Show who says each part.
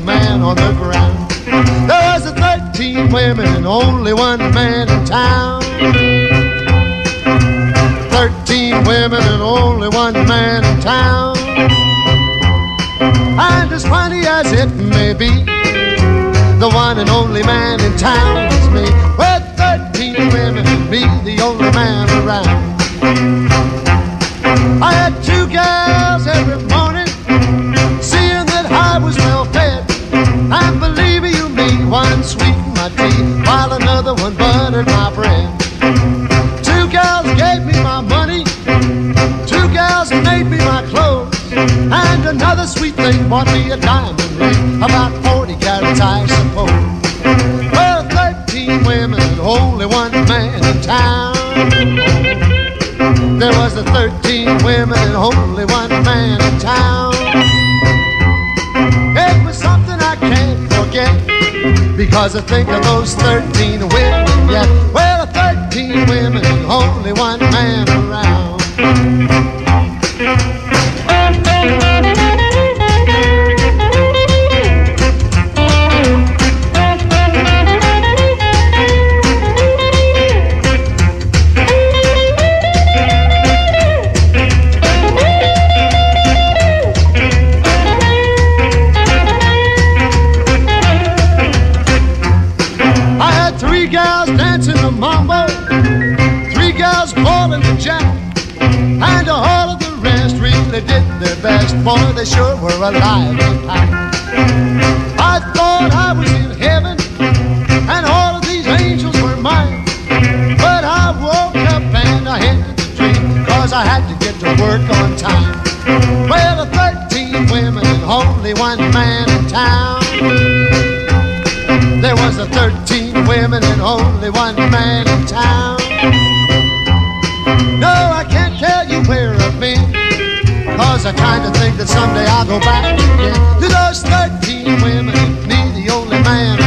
Speaker 1: man on the ground. There was 13 women and only one man in town. 13 women and only one man in town. And as funny as it may be, the one and only man in town is me. With 13 women and me, the only man around. I had 2 gals every morning, seeing that I was well fed. And believe you me, one sweetened my tea, while another one buttered my bread. 2 gals gave me my money, 2 gals made me my clothes, and another sweet thing bought me a diamond ring, about 40 carats I suppose. Well, 13 women and only one man in town. There was 13 women and only one man in town. It was something I can't forget, because I think of those 13 women yet. Well, 13 women and only one man around. Dancing the mambo, 3 gals ballin' the jack, and all of the rest really did their best. Boy, they sure were alive and packed. I thought I was in heaven, and all of these angels were mine. But I woke up and I ended the dream, cause I had to get to work on time. Well, 13 women and only one man in town. There was 13 women and only one man in town. No, I can't tell you where I've been, cause I kinda think that someday I'll go back again to those 13 women and me, the only man